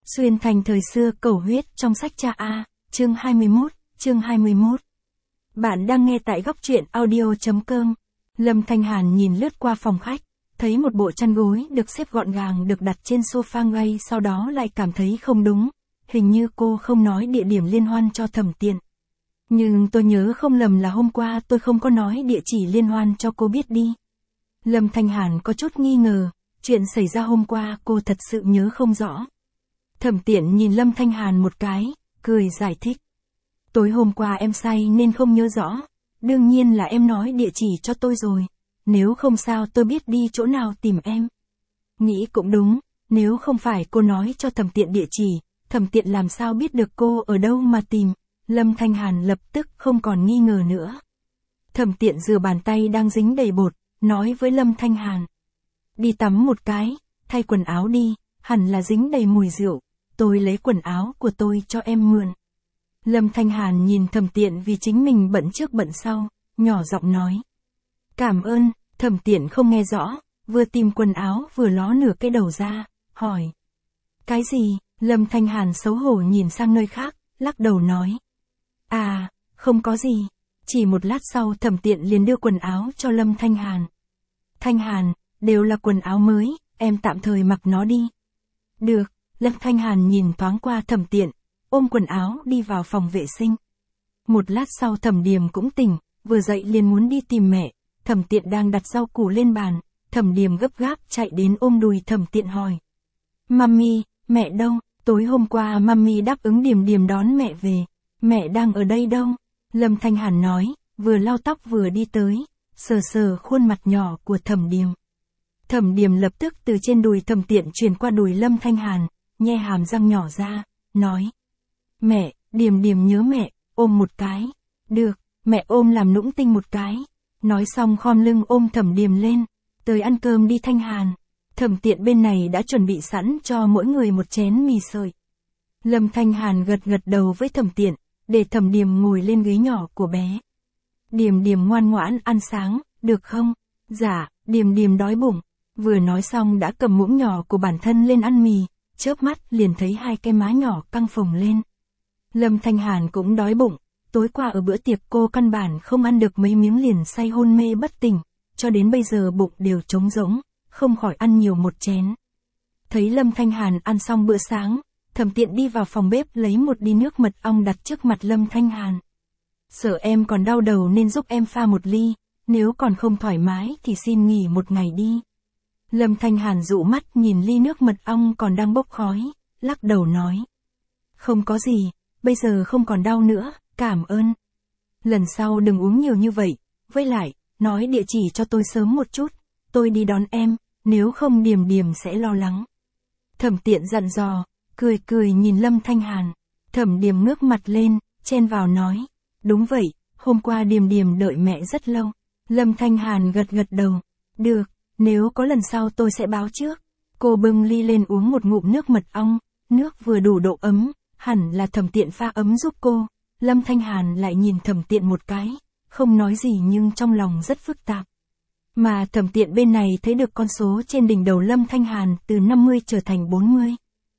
Xuyên thành thời xưa cầu huyết trong sách cha A, chương 21. Bạn đang nghe tại góc truyện audio.com. Lâm Thanh Hàn nhìn lướt qua phòng khách, thấy một bộ chăn gối được xếp gọn gàng được đặt trên sofa ngay, sau đó lại cảm thấy không đúng. Hình như cô không nói địa điểm liên hoan cho Thẩm Tiện. Nhưng tôi nhớ không lầm là hôm qua tôi không có nói địa chỉ liên hoan cho cô biết đi. Lâm Thanh Hàn có chút nghi ngờ, chuyện xảy ra hôm qua cô thật sự nhớ không rõ. Thẩm Tiện nhìn Lâm Thanh Hàn một cái, cười giải thích. Tối hôm qua em say nên không nhớ rõ, đương nhiên là em nói địa chỉ cho tôi rồi, nếu không sao tôi biết đi chỗ nào tìm em. Nghĩ cũng đúng, nếu không phải cô nói cho Thẩm Tiện địa chỉ, Thẩm Tiện làm sao biết được cô ở đâu mà tìm. Lâm Thanh Hàn lập tức không còn nghi ngờ nữa. Thẩm Tiện rửa bàn tay đang dính đầy bột, nói với Lâm Thanh Hàn. Đi tắm một cái, thay quần áo đi, hẳn là dính đầy mùi rượu, tôi lấy quần áo của tôi cho em mượn. Lâm Thanh Hàn nhìn Thẩm Tiện vì chính mình bận trước bận sau, nhỏ giọng nói. Cảm ơn. Thẩm Tiện không nghe rõ, vừa tìm quần áo vừa ló nửa cái đầu ra, hỏi. Cái gì? Lâm Thanh Hàn xấu hổ nhìn sang nơi khác, lắc đầu nói. À, không có gì. Chỉ một lát sau Thẩm Tiện liền đưa quần áo cho Lâm Thanh Hàn. Thanh Hàn, đều là quần áo mới, em tạm thời mặc nó đi. Được. Lâm Thanh Hàn nhìn thoáng qua Thẩm Tiện, ôm quần áo đi vào phòng vệ sinh. Một lát sau Thẩm Điềm cũng tỉnh, vừa dậy liền muốn đi tìm mẹ. Thẩm Tiện đang đặt rau củ lên bàn, Thẩm Điềm gấp gáp chạy đến ôm đùi Thẩm Tiện hỏi. Mami, mẹ đâu? Tối hôm qua Mami đáp ứng Điềm Điềm đón mẹ về, mẹ đang ở đây đâu? Lâm Thanh Hàn nói, vừa lau tóc vừa đi tới, sờ sờ khuôn mặt nhỏ của Thẩm Điềm. Thẩm Điềm lập tức từ trên đùi Thẩm Tiện chuyển qua đùi Lâm Thanh Hàn, nhe hàm răng nhỏ ra, nói. Mẹ, Điềm Điềm nhớ mẹ, ôm một cái. Được, mẹ ôm làm nũng tinh một cái. Nói xong khom lưng ôm Thẩm Điềm lên. Tới ăn cơm đi Thanh Hàn. Thẩm Tiện bên này đã chuẩn bị sẵn cho mỗi người một chén mì sợi. Lâm Thanh Hàn gật gật đầu với Thẩm Tiện, để Thẩm Điềm ngồi lên ghế nhỏ của bé. Điềm Điềm ngoan ngoãn ăn sáng, được không? Dạ, Điềm Điềm đói bụng. Vừa nói xong đã cầm muỗng nhỏ của bản thân lên ăn mì, chớp mắt liền thấy hai cái má nhỏ căng phồng lên. Lâm Thanh Hàn cũng đói bụng, tối qua ở bữa tiệc cô căn bản không ăn được mấy miếng liền say hôn mê bất tỉnh, cho đến bây giờ bụng đều trống rỗng, không khỏi ăn nhiều một chén. Thấy Lâm Thanh Hàn ăn xong bữa sáng, Thẩm Tiện đi vào phòng bếp lấy một ly nước mật ong đặt trước mặt Lâm Thanh Hàn. Sợ em còn đau đầu nên giúp em pha một ly, nếu còn không thoải mái thì xin nghỉ một ngày đi. Lâm Thanh Hàn dụ mắt nhìn ly nước mật ong còn đang bốc khói, lắc đầu nói. Không có gì, bây giờ không còn đau nữa, cảm ơn. Lần sau đừng uống nhiều như vậy, với lại, nói địa chỉ cho tôi sớm một chút, tôi đi đón em, nếu không Điềm Điềm sẽ lo lắng. Thẩm Tiện dặn dò, cười cười nhìn Lâm Thanh Hàn. Thẩm Điềm ngước mặt lên, chen vào nói. Đúng vậy, hôm qua Điềm Điềm đợi mẹ rất lâu. Lâm Thanh Hàn gật gật đầu. Được, nếu có lần sau tôi sẽ báo trước. Cô bưng ly lên uống một ngụm nước mật ong, nước vừa đủ độ ấm, hẳn là Thẩm Tiện pha ấm giúp cô. Lâm Thanh Hàn lại nhìn Thẩm Tiện một cái, không nói gì nhưng trong lòng rất phức tạp. Mà Thẩm Tiện bên này thấy được con số trên đỉnh đầu Lâm Thanh Hàn từ 50 trở thành 40.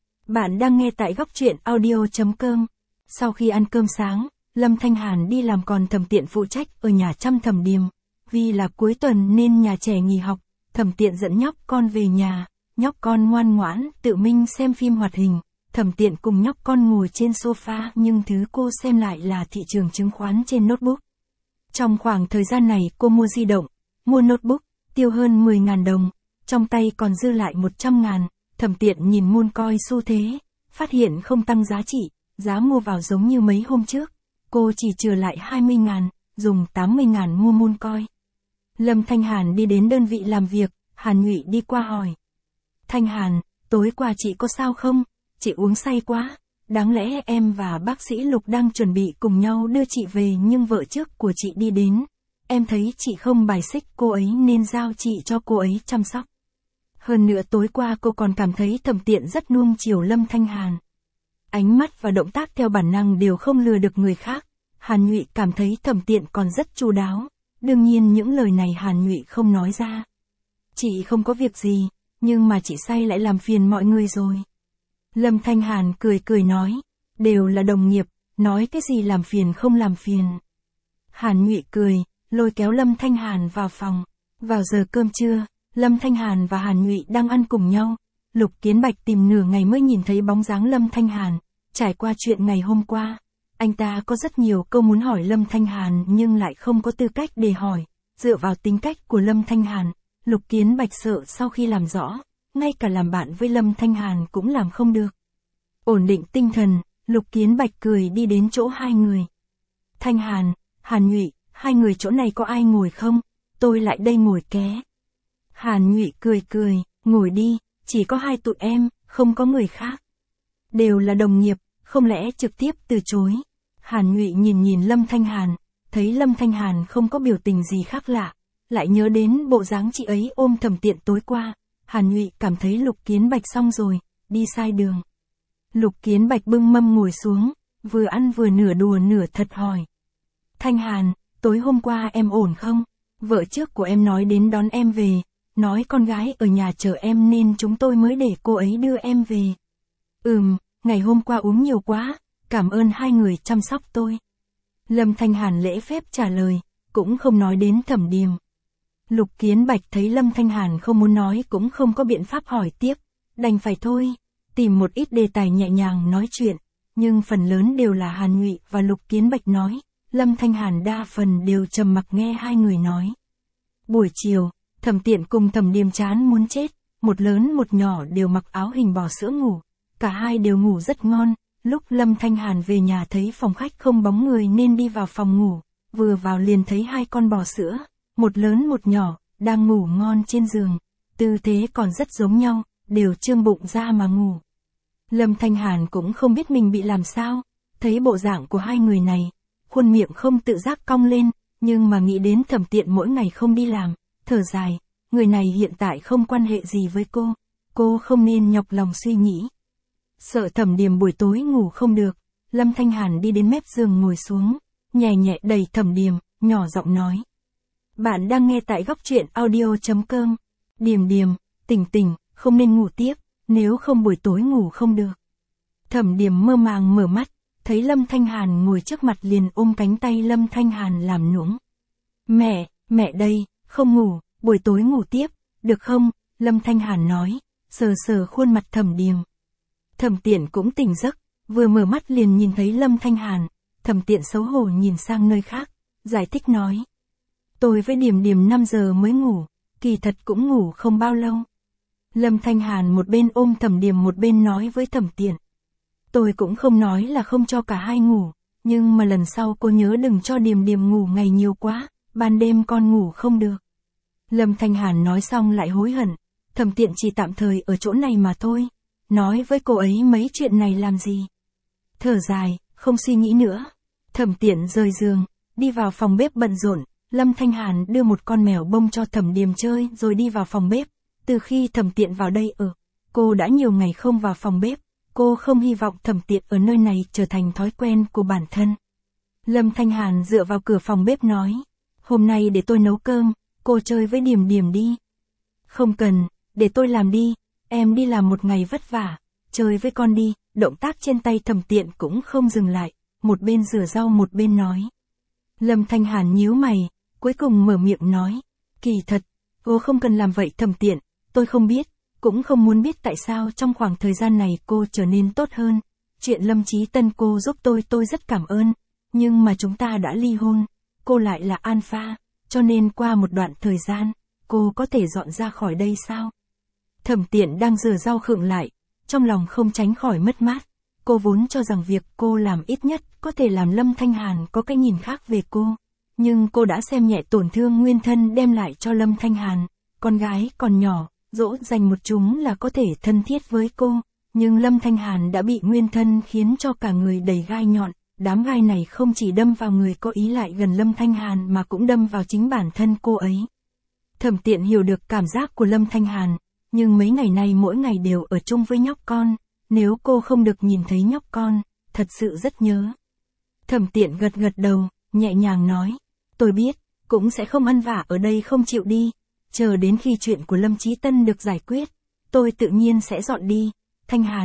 Bạn đang nghe tại góc truyện audio.com. Sau khi ăn cơm sáng, Lâm Thanh Hàn đi làm còn Thẩm Tiện phụ trách ở nhà chăm Thẩm Điềm. Vì là cuối tuần nên nhà trẻ nghỉ học, Thẩm Tiện dẫn nhóc con về nhà, nhóc con ngoan ngoãn tự mình xem phim hoạt hình. Thẩm Tiện cùng nhóc con ngồi trên sofa nhưng thứ cô xem lại là thị trường chứng khoán trên notebook. Trong khoảng thời gian này cô mua di động, mua notebook, tiêu hơn 10.000 đồng, trong tay còn dư lại 100.000. Thẩm Tiện nhìn Mooncoin xu thế, phát hiện không tăng giá trị, giá mua vào giống như mấy hôm trước. Cô chỉ trừ lại 20.000, dùng 80.000 mua Mooncoin. Lâm Thanh Hàn đi đến đơn vị làm việc, Hàn Nhụy đi qua hỏi. Thanh Hàn, tối qua chị có sao không? Chị uống say quá. Đáng lẽ em và bác sĩ Lục đang chuẩn bị cùng nhau đưa chị về nhưng vợ trước của chị đi đến. Em thấy chị không bài xích cô ấy nên giao chị cho cô ấy chăm sóc. Hơn nữa tối qua cô còn cảm thấy Thẩm Tiện rất nuông chiều Lâm Thanh Hàn. Ánh mắt và động tác theo bản năng đều không lừa được người khác. Hàn Nhụy cảm thấy Thẩm Tiện còn rất chu đáo. Đương nhiên những lời này Hàn Nhụy không nói ra. Chị không có việc gì, nhưng mà chị say lại làm phiền mọi người rồi. Lâm Thanh Hàn cười cười nói, đều là đồng nghiệp, nói cái gì làm phiền không làm phiền. Hàn Nhụy cười, lôi kéo Lâm Thanh Hàn vào phòng. Vào giờ cơm trưa, Lâm Thanh Hàn và Hàn Nhụy đang ăn cùng nhau. Lục Kiến Bạch tìm nửa ngày mới nhìn thấy bóng dáng Lâm Thanh Hàn. Trải qua chuyện ngày hôm qua, anh ta có rất nhiều câu muốn hỏi Lâm Thanh Hàn nhưng lại không có tư cách để hỏi. Dựa vào tính cách của Lâm Thanh Hàn, Lục Kiến Bạch sợ sau khi làm rõ, ngay cả làm bạn với Lâm Thanh Hàn cũng làm không được. Ổn định tinh thần, Lục Kiến Bạch cười đi đến chỗ hai người. Thanh Hàn, Hàn Nhụy, hai người chỗ này có ai ngồi không? Tôi lại đây ngồi ké. Hàn Nhụy cười cười, ngồi đi, chỉ có hai tụi em, không có người khác. Đều là đồng nghiệp, không lẽ trực tiếp từ chối. Hàn Nhụy nhìn Lâm Thanh Hàn, thấy Lâm Thanh Hàn không có biểu tình gì khác lạ, lại nhớ đến bộ dáng chị ấy ôm Thẩm Tiện tối qua. Hàn Nhụy cảm thấy Lục Kiến Bạch xong rồi, đi sai đường. Lục Kiến Bạch bưng mâm ngồi xuống, vừa ăn vừa nửa đùa nửa thật hỏi. Thanh Hàn, tối hôm qua em ổn không? Vợ trước của em nói đến đón em về, nói con gái ở nhà chờ em nên chúng tôi mới để cô ấy đưa em về. Ngày hôm qua uống nhiều quá, cảm ơn hai người chăm sóc tôi. Lâm Thanh Hàn lễ phép trả lời, cũng không nói đến Thẩm Điềm. Lục Kiến Bạch thấy Lâm Thanh Hàn không muốn nói cũng không có biện pháp hỏi tiếp, đành phải thôi, tìm một ít đề tài nhẹ nhàng nói chuyện, nhưng phần lớn đều là Hàn Nhụy và Lục Kiến Bạch nói, Lâm Thanh Hàn đa phần đều trầm mặc nghe hai người nói. Buổi chiều, Thẩm Tiện cùng Thẩm Điềm chán muốn chết, một lớn một nhỏ đều mặc áo hình bò sữa ngủ, cả hai đều ngủ rất ngon. Lúc Lâm Thanh Hàn về nhà thấy phòng khách không bóng người nên đi vào phòng ngủ, vừa vào liền thấy hai con bò sữa, một lớn một nhỏ, đang ngủ ngon trên giường, tư thế còn rất giống nhau, đều trương bụng ra mà ngủ. Lâm Thanh Hàn cũng không biết mình bị làm sao, thấy bộ dạng của hai người này, khuôn miệng không tự giác cong lên, nhưng mà nghĩ đến Thẩm Tiện mỗi ngày không đi làm, thở dài, người này hiện tại không quan hệ gì với cô không nên nhọc lòng suy nghĩ. Sợ Thẩm Điềm buổi tối ngủ không được, Lâm Thanh Hàn đi đến mép giường ngồi xuống, nhẹ nhẹ đẩy Thẩm Điềm, nhỏ giọng nói. Bạn đang nghe tại góc truyện audio.com. Điềm Điềm, tỉnh, không nên ngủ tiếp, nếu không buổi tối ngủ không được. Thẩm Điềm mơ màng mở mắt, thấy Lâm Thanh Hàn ngồi trước mặt liền ôm cánh tay Lâm Thanh Hàn làm nũng. Mẹ đây, không ngủ, buổi tối ngủ tiếp, được không? Lâm Thanh Hàn nói, sờ khuôn mặt Thẩm Điềm. Thẩm Tiện cũng tỉnh giấc, vừa mở mắt liền nhìn thấy Lâm Thanh Hàn, Thẩm Tiện xấu hổ nhìn sang nơi khác, giải thích nói. Tôi với Điềm 5 giờ mới ngủ, kỳ thật cũng ngủ không bao lâu. Lâm Thanh Hàn một bên ôm Thẩm Điềm một bên nói với Thẩm Tiện. Tôi cũng không nói là không cho cả hai ngủ, nhưng mà lần sau cô nhớ đừng cho Điềm ngủ ngày nhiều quá, ban đêm con ngủ không được. Lâm Thanh Hàn nói xong lại hối hận, Thẩm Tiện chỉ tạm thời ở chỗ này mà thôi. Nói với cô ấy mấy chuyện này làm gì? Thở dài, không suy nghĩ nữa. Thẩm Tiện rời giường, đi vào phòng bếp bận rộn. Lâm Thanh Hàn đưa một con mèo bông cho Thẩm Điềm chơi rồi đi vào phòng bếp. Từ khi Thẩm Tiện vào đây ở, cô đã nhiều ngày không vào phòng bếp. Cô không hy vọng Thẩm Tiện ở nơi này trở thành thói quen của bản thân. Lâm Thanh Hàn dựa vào cửa phòng bếp nói. Hôm nay để tôi nấu cơm, cô chơi với Điềm đi. Không cần, để tôi làm đi. Em đi làm một ngày vất vả, chơi với con đi. Động tác trên tay Thẩm Tiện cũng không dừng lại, một bên rửa rau một bên nói. Lâm Thanh Hàn nhíu mày, cuối cùng mở miệng nói. Kỳ thật, cô không cần làm vậy Thẩm Tiện, tôi không biết, cũng không muốn biết tại sao trong khoảng thời gian này cô trở nên tốt hơn. Chuyện Lâm Chí Tân cô giúp tôi rất cảm ơn, nhưng mà chúng ta đã ly hôn, cô lại là alpha, cho nên qua một đoạn thời gian, cô có thể dọn ra khỏi đây sao? Thẩm Tiện đang rửa rau khựng lại, trong lòng không tránh khỏi mất mát. Cô vốn cho rằng việc cô làm ít nhất có thể làm Lâm Thanh Hàn có cái nhìn khác về cô. Nhưng cô đã xem nhẹ tổn thương nguyên thân đem lại cho Lâm Thanh Hàn. Con gái còn nhỏ, dỗ dành một chúng là có thể thân thiết với cô. Nhưng Lâm Thanh Hàn đã bị nguyên thân khiến cho cả người đầy gai nhọn. Đám gai này không chỉ đâm vào người có ý lại gần Lâm Thanh Hàn mà cũng đâm vào chính bản thân cô ấy. Thẩm Tiện hiểu được cảm giác của Lâm Thanh Hàn. Nhưng mấy ngày nay mỗi ngày đều ở chung với nhóc con, nếu cô không được nhìn thấy nhóc con, thật sự rất nhớ. Thẩm Tiện gật đầu, nhẹ nhàng nói, tôi biết, cũng sẽ không ăn vạ ở đây không chịu đi, chờ đến khi chuyện của Lâm Chí Tân được giải quyết, tôi tự nhiên sẽ dọn đi. Thanh Hàn,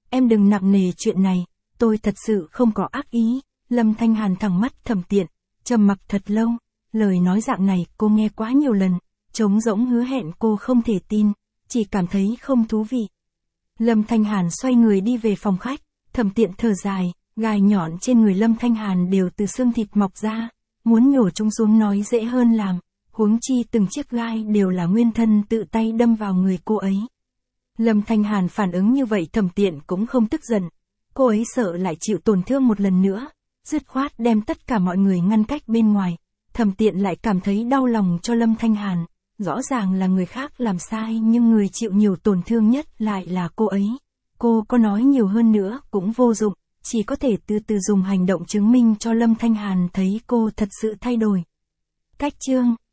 em đừng nặng nề chuyện này, tôi thật sự không có ác ý. Lâm Thanh Hàn thẳng mắt Thẩm Tiện, trầm mặc thật lâu, lời nói dạng này cô nghe quá nhiều lần, trống rỗng hứa hẹn cô không thể tin, chỉ cảm thấy không thú vị. Lâm Thanh Hàn xoay người đi về phòng khách, Thẩm Tiện thở dài, gai nhọn trên người Lâm Thanh Hàn đều từ xương thịt mọc ra, muốn nhổ chúng xuống nói dễ hơn làm, huống chi từng chiếc gai đều là nguyên thân tự tay đâm vào người cô ấy. Lâm Thanh Hàn phản ứng như vậy Thẩm Tiện cũng không tức giận, cô ấy sợ lại chịu tổn thương một lần nữa, dứt khoát đem tất cả mọi người ngăn cách bên ngoài. Thẩm Tiện lại cảm thấy đau lòng cho Lâm Thanh Hàn, rõ ràng là người khác làm sai nhưng người chịu nhiều tổn thương nhất lại là cô ấy. Cô có nói nhiều hơn nữa cũng vô dụng, chỉ có thể từ từ dùng hành động chứng minh cho Lâm Thanh Hàn thấy cô thật sự thay đổi. Cách chương